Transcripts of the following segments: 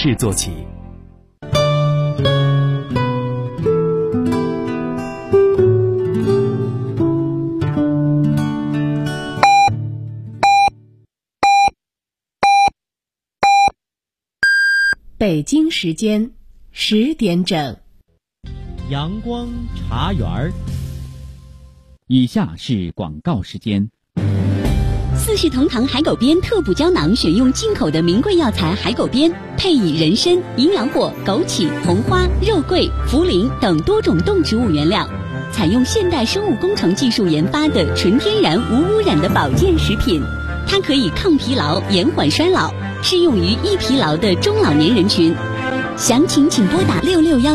事做起。 北京时间10点整， 阳光茶园儿。以下是广告时间。 四世同堂海狗鞭特补胶囊选用进口的名贵药材海狗鞭，配以人参、营养果、枸杞、红花、肉桂、茯苓等多种动植物原料，采用现代生物工程技术研发的纯天然无污染的保健食品。它可以抗疲劳、延缓衰老，适用于易疲劳的中老年人群。详情请拨打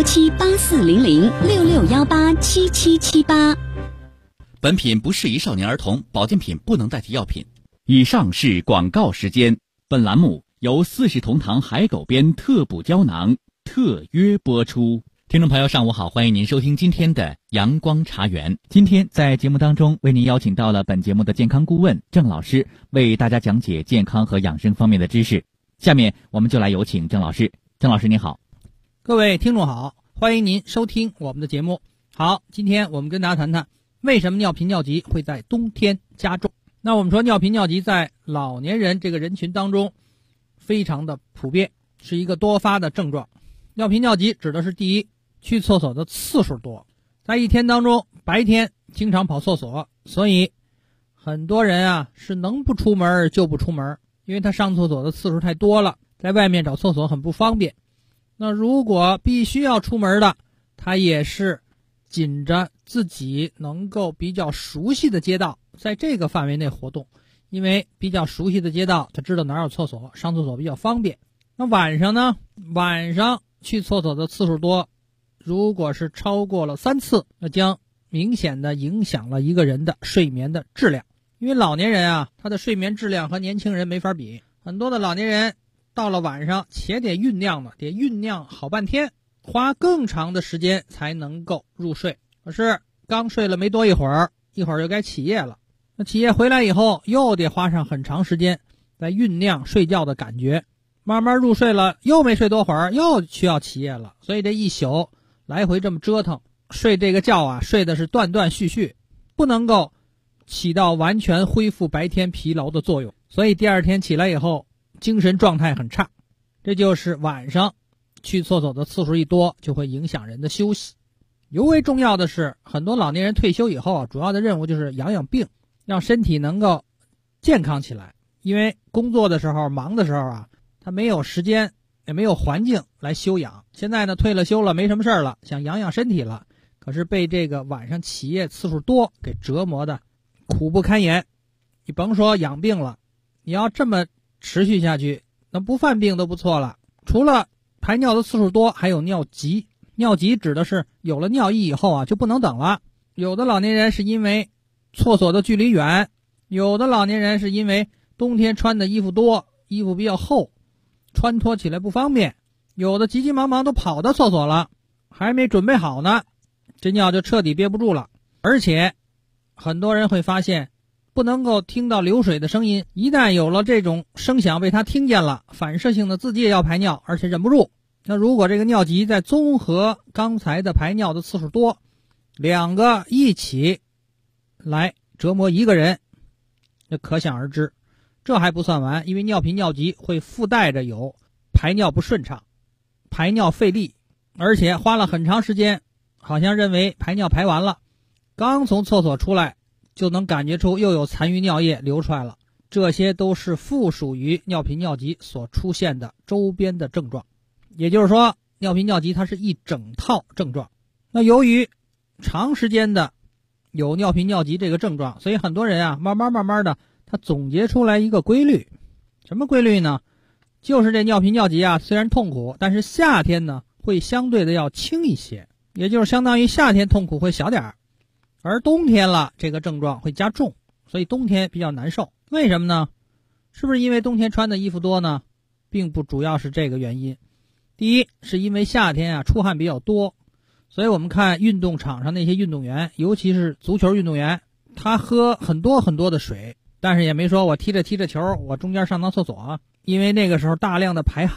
6617840066187778。 本品不适宜少年儿童，保健品不能代替药品。 以上是广告时间。本栏目由四世同堂海狗鞭特补胶囊特约播出。 听众朋友，上午好，欢迎您收听今天的阳光茶园。 今天在节目当中为您邀请到了本节目的健康顾问郑老师，为大家讲解健康和养生方面的知识。下面我们就来有请郑老师。郑老师您好。 各位听众好，欢迎您收听我们的节目。好，今天我们跟大家谈谈为什么尿频尿急会在冬天加重。那我们说尿频尿急在老年人这个人群当中非常的普遍，是一个多发的症状。尿频尿急指的是第一，去厕所的次数多，在一天当中白天经常跑厕所，所以很多人是能不出门就不出门，因为他上厕所的次数太多了，在外面找厕所很不方便。那如果必须要出门的，他也是紧着自己能够比较熟悉的街道，在这个范围内活动，因为比较熟悉的街道他知道哪儿有厕所，上厕所比较方便。那晚上呢，晚上去厕所的次数多，如果是超过了3次，那将明显的影响了一个人的睡眠的质量。因为老年人他的睡眠质量和年轻人没法比，很多的老年人到了晚上且得酝酿呢，得酝酿好半天，花更长的时间才能够入睡。可是刚睡了没多一会儿就该起夜了，那起夜回来以后又得花上很长时间来酝酿睡觉的感觉，慢慢入睡了，又没睡多会儿又需要起夜了，所以这一宿来回这么折腾，睡这个觉睡的是断断续续，不能够起到完全恢复白天疲劳的作用，所以第二天起来以后精神状态很差。这就是晚上去厕所的次数一多就会影响人的休息。尤为重要的是，很多老年人退休以后主要的任务就是养养病，让身体能够健康起来。因为工作的时候忙的时候他没有时间也没有环境来休养。现在呢退了休了，没什么事儿了，想养养身体了，可是被这个晚上起夜次数多给折磨的苦不堪言。你甭说养病了，你要这么持续下去，那不犯病都不错了。除了排尿的次数多，还有尿急。尿急指的是有了尿意以后就不能等了。有的老年人是因为厕所的距离远，有的老年人是因为冬天穿的衣服多，衣服比较厚，穿脱起来不方便，有的急急忙忙都跑到厕所了，还没准备好呢，这尿就彻底憋不住了。而且很多人会发现不能够听到流水的声音，一旦有了这种声响被他听见了，反射性的自己也要排尿，而且忍不住。那如果这个尿急再综合刚才的排尿的次数多，两个一起来折磨一个人，这可想而知。这还不算完，因为尿频尿急会附带着有排尿不顺畅、排尿费力，而且花了很长时间，好像认为排尿排完了，刚从厕所出来就能感觉出又有残余尿液流出来了。这些都是附属于尿频尿急所出现的周边的症状。也就是说，尿频尿急它是一整套症状。那由于长时间的有尿频尿急这个症状，所以很多人慢慢的他总结出来一个规律。什么规律呢？就是这尿频尿急虽然痛苦，但是夏天呢会相对的要轻一些，也就是相当于夏天痛苦会小点儿，而冬天了这个症状会加重，所以冬天比较难受。为什么呢？是不是因为冬天穿的衣服多呢？并不主要是这个原因。第一，是因为夏天出汗比较多，所以我们看运动场上那些运动员，尤其是足球运动员，他喝很多很多的水，但是也没说我踢着踢着球我中间上趟厕所，因为那个时候大量的排汗，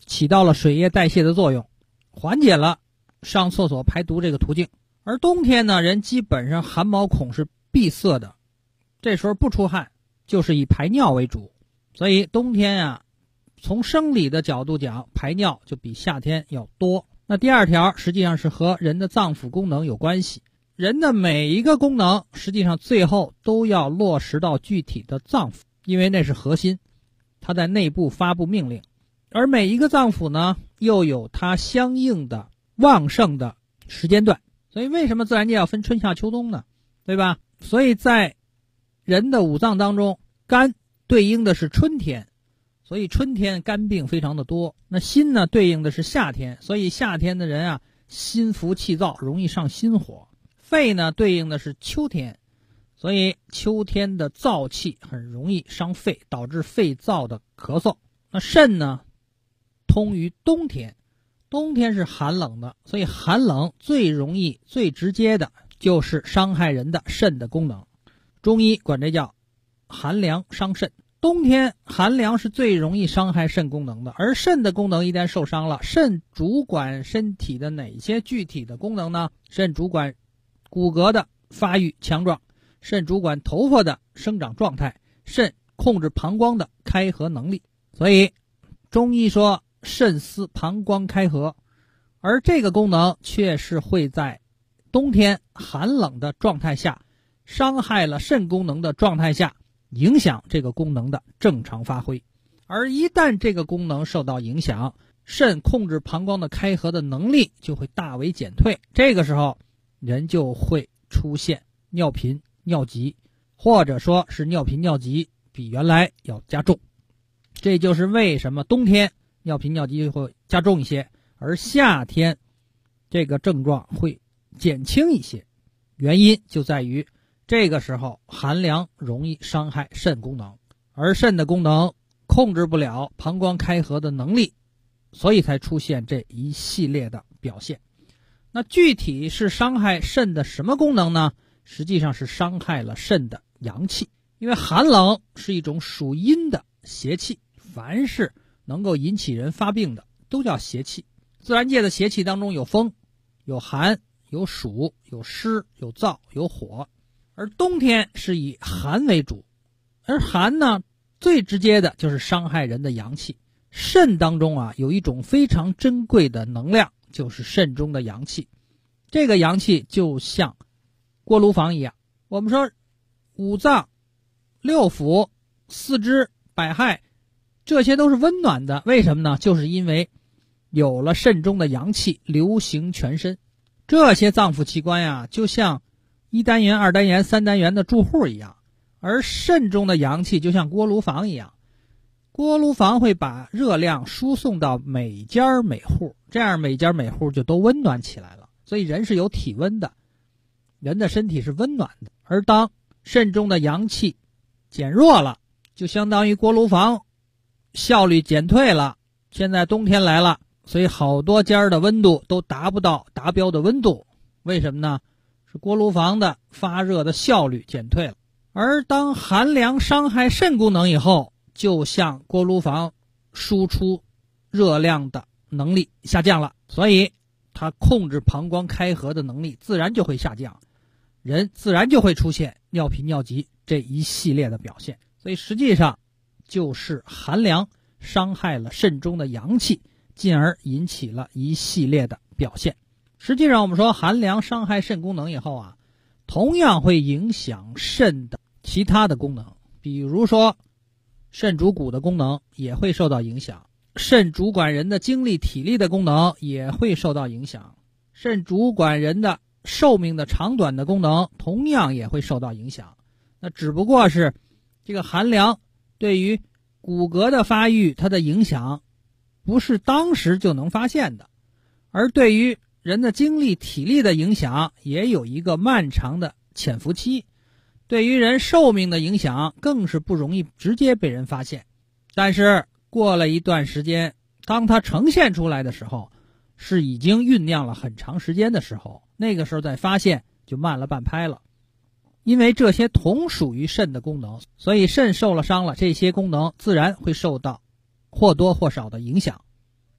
起到了水液代谢的作用，缓解了上厕所排毒这个途径。而冬天呢，人基本上汗毛孔是闭塞的，这时候不出汗，就是以排尿为主。所以冬天啊，从生理的角度讲，排尿就比夏天要多。那第二条实际上是和人的脏腑功能有关系。人的每一个功能实际上最后都要落实到具体的脏腑，因为那是核心，它在内部发布命令。而每一个脏腑呢，又有它相应的旺盛的时间段。所以为什么自然界要分春夏秋冬呢？对吧？所以在人的五脏当中，肝对应的是春天，所以春天肝病非常的多。那心呢，对应的是夏天，所以夏天的人啊，心浮气躁，容易上心火。肺呢，对应的是秋天，所以秋天的燥气很容易伤肺，导致肺燥的咳嗽。那肾呢，通于冬天，冬天是寒冷的，所以寒冷最容易最直接的就是伤害人的肾的功能。中医管这叫寒凉伤肾。冬天寒凉是最容易伤害肾功能的，而肾的功能一旦受伤了，肾主管身体的哪些具体的功能呢？肾主管骨骼的发育强壮，肾主管头发的生长状态，肾控制膀胱的开合能力。所以中医说肾司膀胱开合，而这个功能却是会在冬天寒冷的状态下，伤害了肾功能的状态下，影响这个功能的正常发挥。而一旦这个功能受到影响，肾控制膀胱的开合的能力就会大为减退，这个时候人就会出现尿频尿急，或者说是尿频尿急比原来要加重。这就是为什么冬天尿频尿急会加重一些，而夏天这个症状会减轻一些。原因就在于这个时候寒凉容易伤害肾功能，而肾的功能控制不了膀胱开合的能力，所以才出现这一系列的表现。那具体是伤害肾的什么功能呢？实际上是伤害了肾的阳气。因为寒冷是一种属阴的邪气，凡是能够引起人发病的都叫邪气。自然界的邪气当中有风、有寒、有暑、有湿、有燥、有火。而冬天是以寒为主，而寒呢，最直接的就是伤害人的阳气。肾当中啊，有一种非常珍贵的能量，就是肾中的阳气。这个阳气就像锅炉房一样，我们说五脏、六腑、四肢、百骸，这些都是温暖的。为什么呢？就是因为有了肾中的阳气流行全身。这些脏腑器官呀，就像一单元、二单元、三单元的住户一样，而肾中的阳气就像锅炉房一样，锅炉房会把热量输送到每家每户，这样每家每户就都温暖起来了。所以人是有体温的，人的身体是温暖的。而当肾中的阳气减弱了，就相当于锅炉房效率减退了。现在冬天来了，所以好多家的温度都达不到达标的温度。为什么呢？是锅炉房的发热的效率减退了。而当寒凉伤害肾功能以后，就像锅炉房输出热量的能力下降了，所以它控制膀胱开合的能力自然就会下降，人自然就会出现尿频尿急这一系列的表现。所以实际上就是寒凉伤害了肾中的阳气，进而引起了一系列的表现。实际上我们说寒凉伤害肾功能以后啊，同样会影响肾的其他的功能，比如说肾主骨的功能也会受到影响，肾主管人的精力体力的功能也会受到影响，肾主管人的寿命的长短的功能同样也会受到影响。那只不过是这个寒凉对于骨骼的发育它的影响不是当时就能发现的，而对于人的精力体力的影响也有一个漫长的潜伏期，对于人寿命的影响更是不容易直接被人发现。但是过了一段时间，当它呈现出来的时候，是已经酝酿了很长时间的时候，那个时候再发现就慢了半拍了。因为这些同属于肾的功能，所以肾受了伤了，这些功能自然会受到或多或少的影响。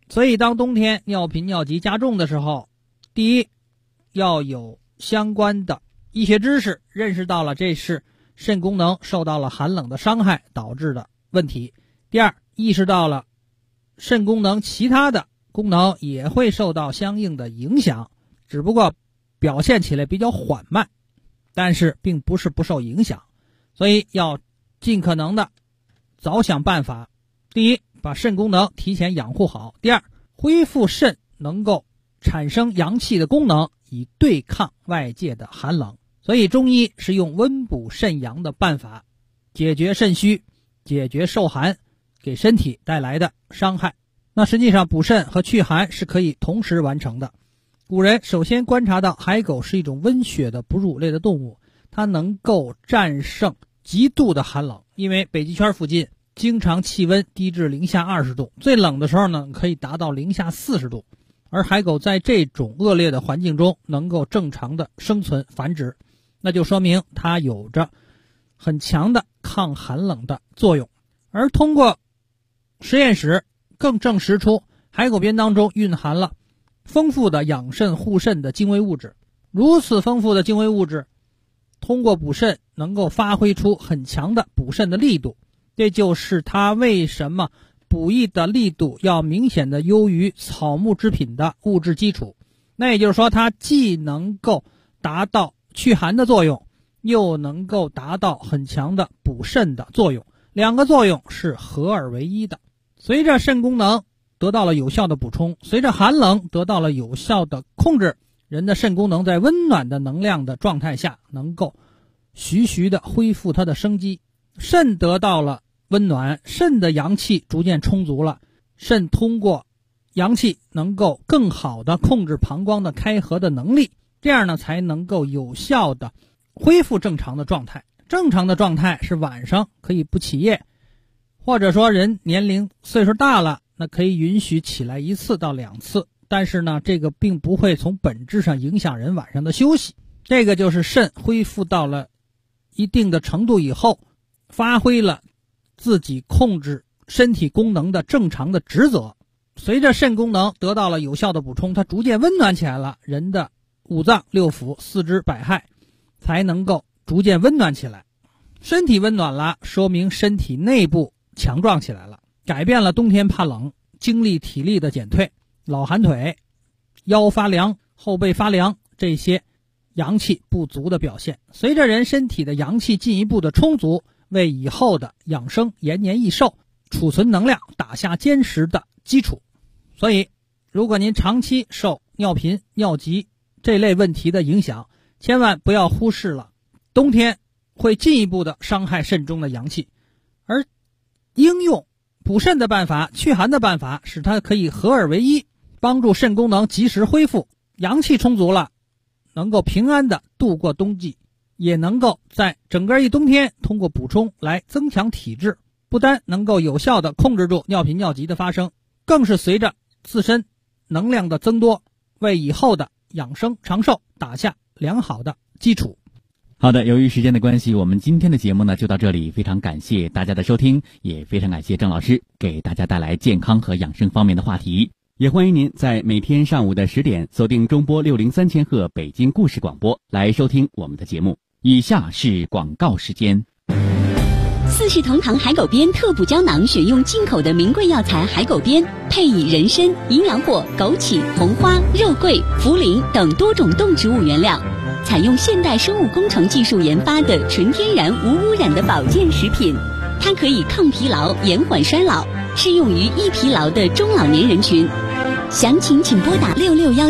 所以当冬天尿频尿急加重的时候，第一，要有相关的医学知识，认识到了这是肾功能受到了寒冷的伤害导致的问题。第二，意识到了肾功能其他的功能也会受到相应的影响，只不过表现起来比较缓慢，但是并不是不受影响，所以要尽可能的早想办法。第一，把肾功能提前养护好；第二，恢复肾能够产生阳气的功能，以对抗外界的寒冷。所以中医是用温补肾阳的办法，解决肾虚，解决受寒给身体带来的伤害。那实际上补肾和祛寒是可以同时完成的。古人首先观察到海狗是一种温血的哺乳类的动物，它能够战胜极度的寒冷，因为北极圈附近经常气温低至零下20度，最冷的时候呢可以达到零下40度，而海狗在这种恶劣的环境中能够正常的生存繁殖，那就说明它有着很强的抗寒冷的作用。而通过实验室更证实出海狗鞭当中蕴含了丰富的养肾护肾的精微物质，如此丰富的精微物质通过补肾能够发挥出很强的补肾的力度，这就是它为什么补益的力度要明显的优于草木制品的物质基础。那也就是说，它既能够达到祛寒的作用，又能够达到很强的补肾的作用，两个作用是合二为一的。随着肾功能得到了有效的补充，随着寒冷得到了有效的控制，人的肾功能在温暖的能量的状态下能够徐徐的恢复它的生机。肾得到了温暖，肾的阳气逐渐充足了，肾通过阳气能够更好的控制膀胱的开合的能力，这样呢才能够有效的恢复正常的状态。正常的状态是晚上可以不起夜，或者说人年龄岁数大了，那可以允许起来1次到2次，但是呢这个并不会从本质上影响人晚上的休息。这个就是肾恢复到了一定的程度以后，发挥了自己控制身体功能的正常的职责。随着肾功能得到了有效的补充，它逐渐温暖起来了，人的五脏六腑四肢百骸才能够逐渐温暖起来。身体温暖了，说明身体内部强壮起来了，改变了冬天怕冷、精力体力的减退、老寒腿、腰发凉、后背发凉这些阳气不足的表现。随着人身体的阳气进一步的充足，为以后的养生延年益寿、储存能量打下坚实的基础。所以如果您长期受尿频尿急这类问题的影响，千万不要忽视了冬天会进一步的伤害肾中的阳气，而应用补肾的办法、祛寒的办法，使它可以合二为一，帮助肾功能及时恢复，阳气充足了，能够平安的度过冬季，也能够在整个一冬天通过补充来增强体质，不单能够有效的控制住尿频尿急的发生，更是随着自身能量的增多，为以后的养生长寿打下良好的基础。 好的，由于时间的关系，我们今天的节目呢就到这里，非常感谢大家的收听，也非常感谢郑老师给大家带来健康和养生方面的话题。也欢迎您在每天上午的10点锁定中波603千赫北京故事广播来收听我们的节目。以下是广告时间。 四世同堂海狗鞭特补胶囊选用进口的名贵药材海狗鞭，配以人参、营养果、枸杞、红花、肉桂、茯苓等多种动植物原料，采用现代生物工程技术研发的纯天然无污染的保健食品。它可以抗疲劳、延缓衰老，适用于易疲劳的中老年人群。详情请拨打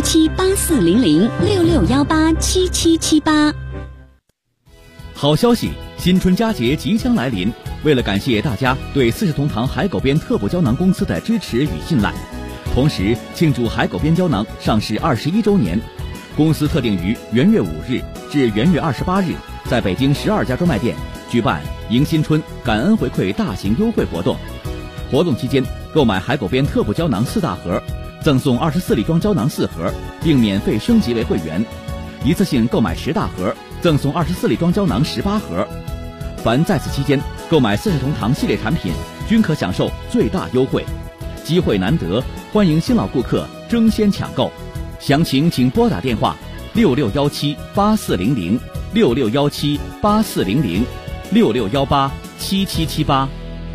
6617840066187778。 好消息，新春佳节即将来临，为了感谢大家对四世同堂海狗鞭特补胶囊公司的支持与信赖，同时庆祝海狗鞭胶囊上市21周年，公司特定于元月5日至元月28日，在北京12家专卖店举办迎新春感恩回馈大型优惠活动。活动期间，购买海狗鞭特补胶囊4大盒，赠送24粒装胶囊4盒，并免费升级为会员。一次性购买10大盒，赠送24粒装胶囊18盒。凡在此期间购买四世同堂系列产品，均可享受最大优惠。 机会难得，欢迎新老顾客争先抢购。详情请拨打电话66178400 66178400 66187778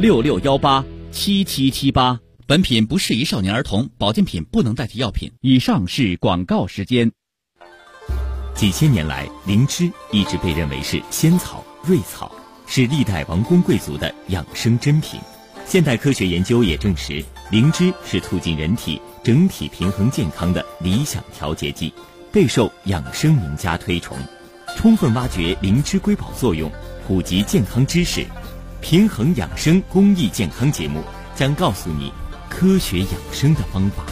66187778。本品不适宜少年儿童，保健品不能代替药品。以上是广告时间。 几千年来，灵芝一直被认为是仙草、瑞草，是历代王公贵族的养生珍品。现代科学研究也证实，灵芝是促进人体整体平衡健康的理想调节剂，备受养生名家推崇。充分挖掘灵芝瑰宝作用，普及健康知识，平衡养生公益健康节目将告诉你科学养生的方法。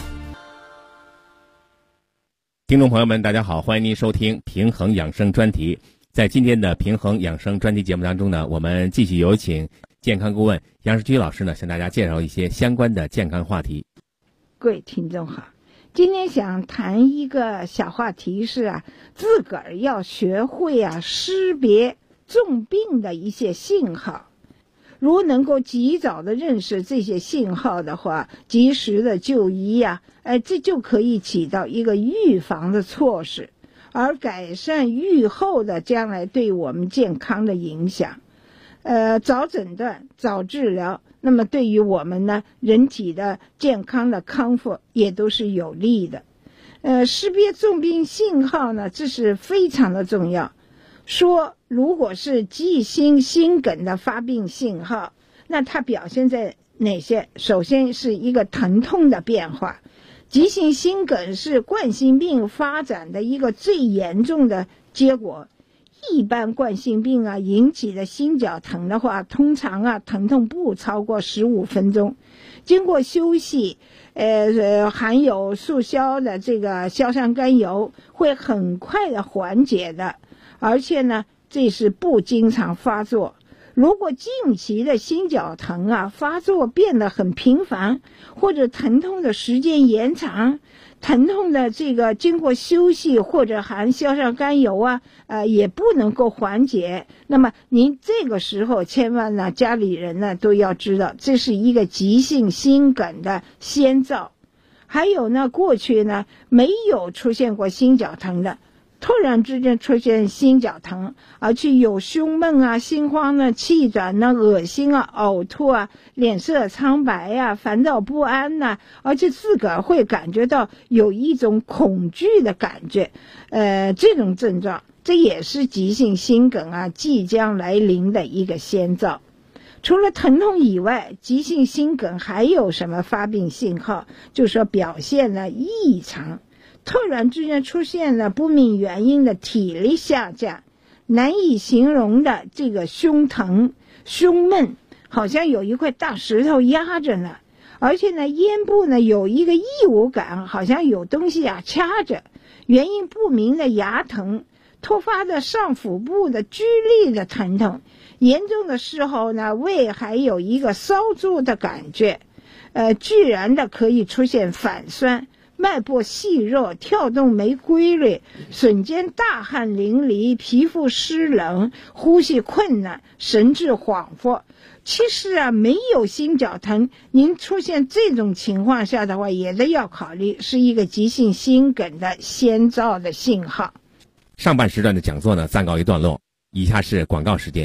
听众朋友们，大家好，欢迎您收听平衡养生专题。在今天的平衡养生专题节目当中呢，我们继续有请健康顾问杨世居老师呢，向大家介绍一些相关的健康话题。 各位听众好，今天想谈一个小话题是自个儿要学会识别重病的一些信号。如能够及早的认识这些信号的话，及时的就医这就可以起到一个预防的措施，而改善预后的将来对我们健康的影响。早诊断、早治疗，那么对于我们呢，人体的健康的康复也都是有利的。识别重病信号呢，这是非常的重要。说如果是急性心梗的发病信号，那它表现在哪些？首先是一个疼痛的变化。急性心梗是冠心病发展的一个最严重的结果。一般冠心病引起的心绞疼的话，通常疼痛不超过15分钟，经过休息，含有速消的这个硝酸甘油会很快的缓解的。而且呢，这是不经常发作。如果近期的心绞疼发作变得很频繁，或者疼痛的时间延长，疼痛的这个经过休息或者含硝酸甘油也不能够缓解，那么您这个时候千万呢，家里人呢都要知道，这是一个急性心梗的先兆。还有呢，过去呢没有出现过心绞疼的，突然之间出现心绞疼，而且有胸闷心慌气短恶心呕吐脸色苍白烦躁不安而且自个儿会感觉到有一种恐惧的感觉，这种症状，这也是急性心梗即将来临的一个先兆。除了疼痛以外，急性心梗还有什么发病信号？就是说表现了异常，突然之间出现了不明原因的体力下降，难以形容的这个胸疼、胸闷，好像有一块大石头压着呢，而且呢，咽部呢有一个异物感，好像有东西掐着，原因不明的牙疼，突发的上腹部的剧烈的疼痛，严重的时候呢，胃还有一个烧灼的感觉，居然的可以出现反酸。脉搏细弱，跳动没规律，瞬间大汗淋漓，皮肤湿冷，呼吸困难，神志恍惚。其实没有心绞疼，您出现这种情况下的话，也得要考虑是一个急性心梗的先兆的信号。 上半时段的讲座呢，暂告一段落，以下是广告时间。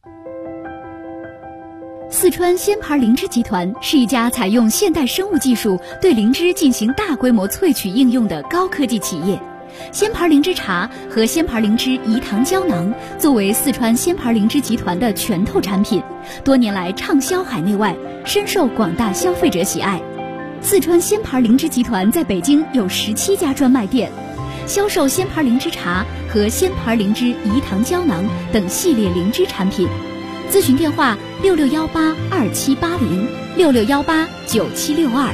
四川仙牌灵芝集团是一家采用现代生物技术对灵芝进行大规模萃取应用的高科技企业。仙牌灵芝茶和仙牌灵芝饴糖胶囊作为四川仙牌灵芝集团的拳头产品，多年来畅销海内外，深受广大消费者喜爱。四川仙牌灵芝集团在北京有17家专卖店，销售仙牌灵芝茶和仙牌灵芝饴糖胶囊等系列灵芝产品。咨询电话66182780 66189762。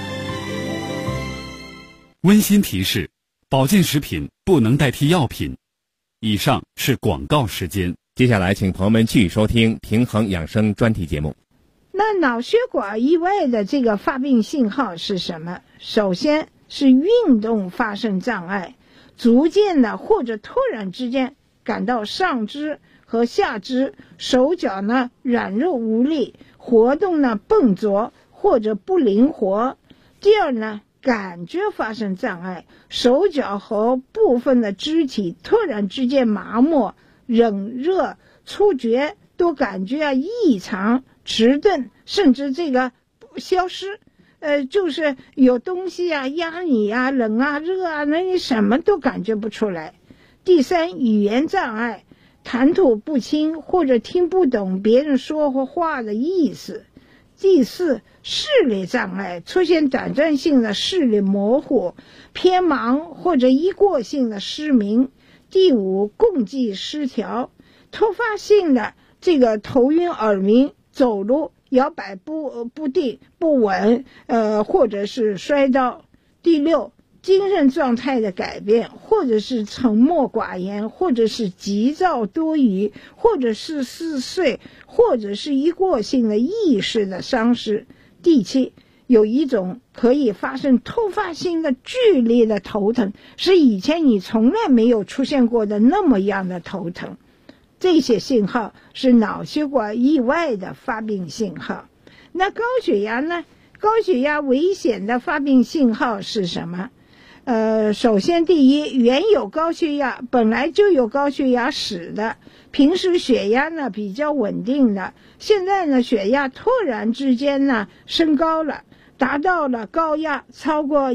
温馨提示：保健食品不能代替药品。以上是广告时间。 接下来，请朋友们继续收听平衡养生专题节目。 那脑血管意外的这个发病信号是什么？首先是运动发生障碍，逐渐的或者突然之间感到上肢和下肢、手脚呢软弱无力，活动呢笨拙， 或者不灵活。第二呢，感觉发生障碍，手脚和部分的肢体突然之间麻木、冷热、触觉都感觉异常、迟钝，甚至这个消失。就是有东西压你冷热那你什么都感觉不出来。第三，语言障碍，谈吐不清或者听不懂别人说话的意思。第四，视力障碍，出现短暂性的视力模糊、偏盲或者一过性的失明。第五，共济失调，突发性的这个头晕耳鸣、走路摇摆不定不稳，或者是摔倒。第六，精神状态的改变，或者是沉默寡言，或者是急躁多疑，或者是嗜睡，或者是一过性的意识的丧失。第七，有一种可以发生突发性的剧烈的头疼，是以前你从来没有出现过的那么样的头疼。这些信号是脑血管意外的发病信号。那高血压呢？高血压危险的发病信号是什么？首先第一，原有高血压，本来就有高血压史的，平时血压呢比较稳定的，现在呢血压突然之间呢升高了，达到了高压超过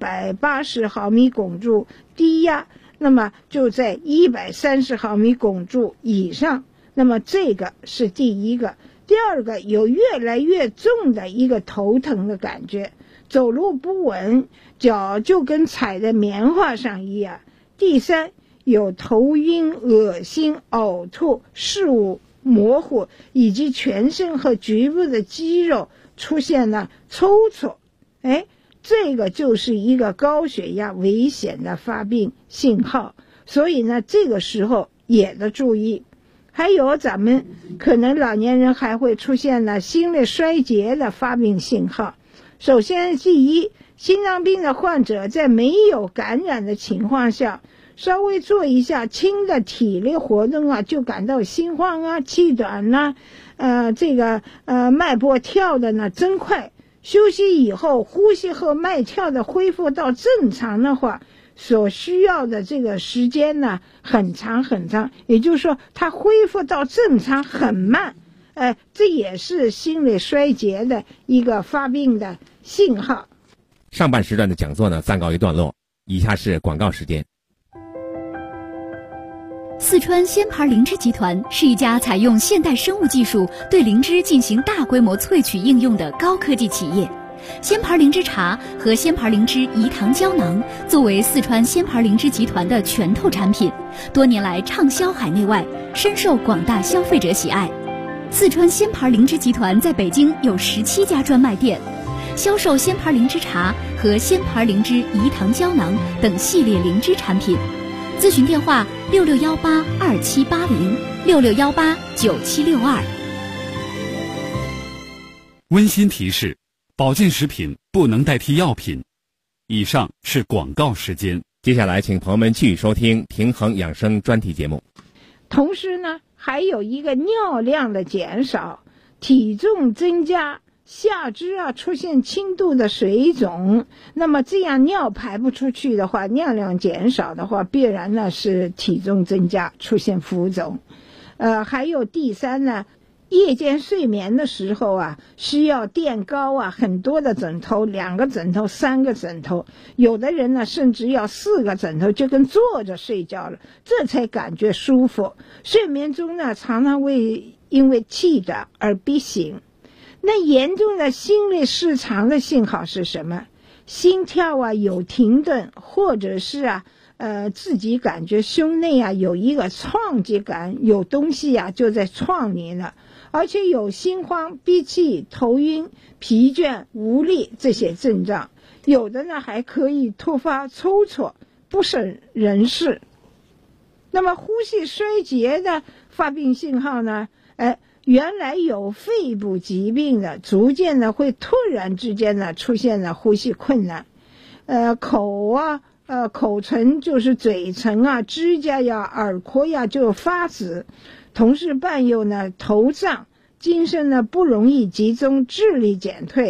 180毫米汞柱，低压那么就在130毫米汞柱以上。那么这个是第一个。第二个，有越来越重的一个头疼的感觉，走路不稳，脚就跟踩在棉花上一样。第三，有头晕、恶心、呕吐、视物模糊，以及全身和局部的肌肉出现了抽搐。这个就是一个高血压危险的发病信号，所以呢这个时候也得注意。还有咱们可能老年人还会出现了心力衰竭的发病信号。首先第一，心脏病的患者在没有感染的情况下，稍微做一下轻的体力活动就感到心慌气短脉搏跳的呢真快。休息以后，呼吸和脉跳的恢复到正常的话，所需要的这个时间呢很长很长，也就是说它恢复到正常很慢。这也是心力衰竭的一个发病的信号。 上半时段的讲座呢暂告一段落，以下是广告时间。 四川鲜牌灵芝集团是一家采用现代生物技术对灵芝进行大规模萃取应用的高科技企业。鲜牌灵芝茶和鲜牌灵芝饴糖胶囊作为四川鲜牌灵芝集团的拳头产品，多年来畅销海内外，深受广大消费者喜爱。四川鲜牌灵芝集团在北京有17家专卖店，销售鲜牌灵芝茶和鲜牌灵芝饴糖胶囊等系列灵芝产品。咨询电话66182780，66189762。 温馨提示：保健食品不能代替药品。以上是广告时间。 接下来请朋友们继续收听平衡养生专题节目。 同时呢，还有一个尿量的减少，体重增加，下肢出现轻度的水肿，那么这样尿排不出去的话，尿量减少的话，必然呢是体重增加，出现浮肿。还有第三呢，夜间睡眠的时候需要垫高很多的枕头，2个枕头3个枕头，有的人呢甚至要4个枕头，就跟坐着睡觉了，这才感觉舒服。睡眠中呢常常会因为气短而逼醒。那严重的心律失常的信号是什么？心跳有停顿，或者是自己感觉胸内有一个撞击感，有东西就在撞你了，而且有心慌、闭气、头晕、疲倦、无力这些症状，有的呢还可以突发抽搐，不省人事。那么呼吸衰竭的发病信号呢？原来有肺部疾病的，逐渐的会突然之间呢出现了呼吸困难，口唇就是嘴唇指甲耳廓就发紫，同时伴有呢头胀，精神呢不容易集中，智力减退，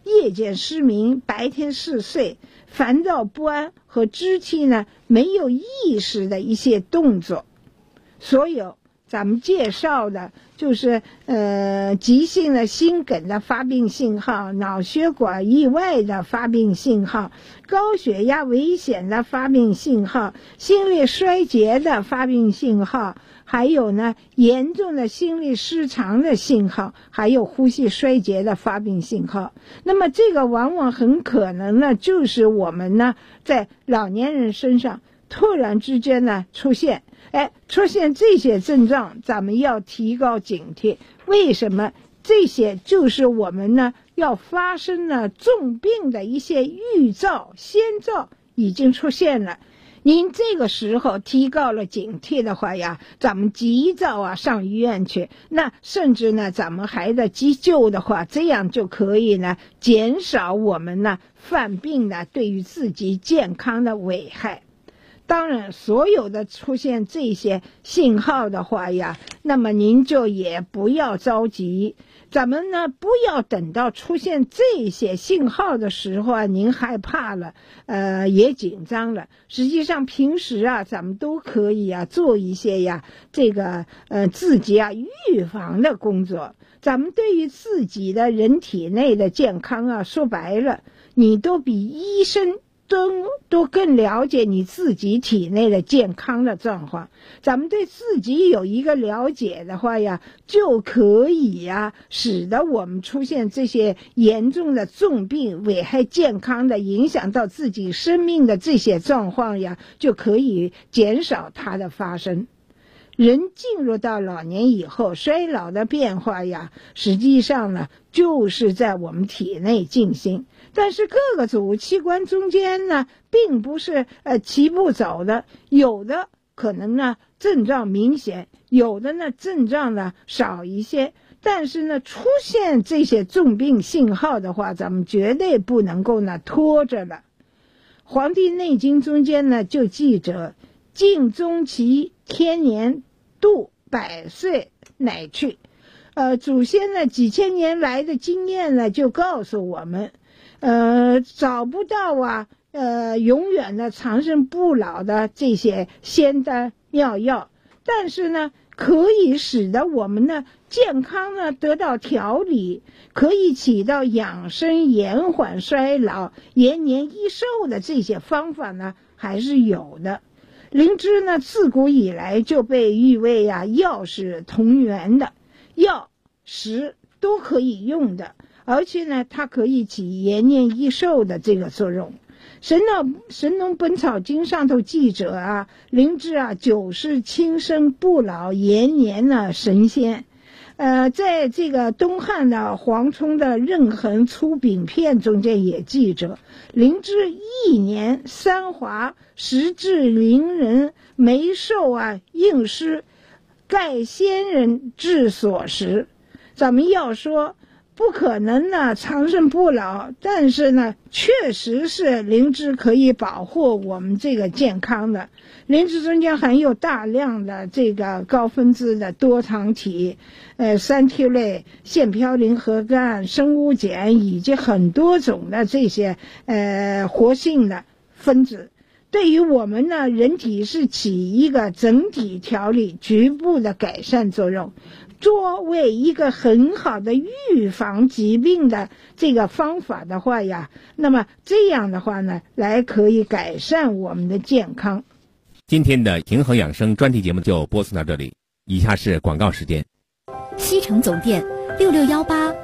夜间失明、白天嗜睡、烦躁不安和肢体呢没有意识的一些动作。所有咱们介绍的就是急性的心梗的发病信号、脑血管意外的发病信号、高血压危险的发病信号、心力衰竭的发病信号，还有呢严重的心力失常的信号，还有呼吸衰竭的发病信号。那么这个往往很可能呢就是我们呢在老年人身上突然之间呢出现这些症状，咱们要提高警惕。为什么？这些就是我们呢要发生了重病的一些预兆、先兆已经出现了。您这个时候提高了警惕的话呀，咱们及早上医院去，那甚至呢咱们还得急救的话，这样就可以呢减少我们呢犯病呢对于自己健康的危害。当然所有的出现这些信号的话呀，那么您就也不要着急，咱们呢不要等到出现这些信号的时候您害怕了也紧张了。实际上平时咱们都可以做一些这个自己预防的工作。咱们对于自己的人体内的健康说白了，你都比医生都更了解你自己体内的健康的状况。咱们对自己有一个了解的话呀，就可以使得我们出现这些严重的重病、危害健康的、影响到自己生命的这些状况呀，就可以减少它的发生。人进入到老年以后，衰老的变化呀，实际上呢就是在我们体内进行。但是各个组器官中间呢并不是齐步走的，有的可能呢症状明显，有的呢症状呢少一些。但是呢出现这些重病信号的话，咱们绝对不能够呢拖着了。黄帝内经中间呢就记着尽终其天年，度百岁乃去。祖先呢几千年来的经验呢就告诉我们找不到永远的长生不老的这些仙丹妙药，但是呢可以使得我们呢健康呢得到调理，可以起到养生、延缓衰老、延年益寿的这些方法呢还是有的。灵芝呢自古以来就被誉为药是同源的，药食都可以用的，而且呢它可以起延年益寿的这个作用。神农本草经上头记着灵芝就是轻生不老、延年神仙。在这个东汉的黄冲的任衡粗饼片中间也记着灵芝1年3华，时至灵人，眉寿应施，盖先人之所食。咱们要说不可能呢长生不老，但是呢确实是灵芝可以保护我们这个健康的。灵芝中间含有大量的这个高分子的多糖体、三萜类、腺嘌呤核苷、生物碱以及很多种的这些活性的分子，对于我们呢人体是起一个整体调理、局部的改善作用，作为一个很好的预防疾病的这个方法的话呀，那么这样的话呢来可以改善我们的健康。 今天的平衡养生专题节目就播送到这里，以下是广告时间。 西城总店6618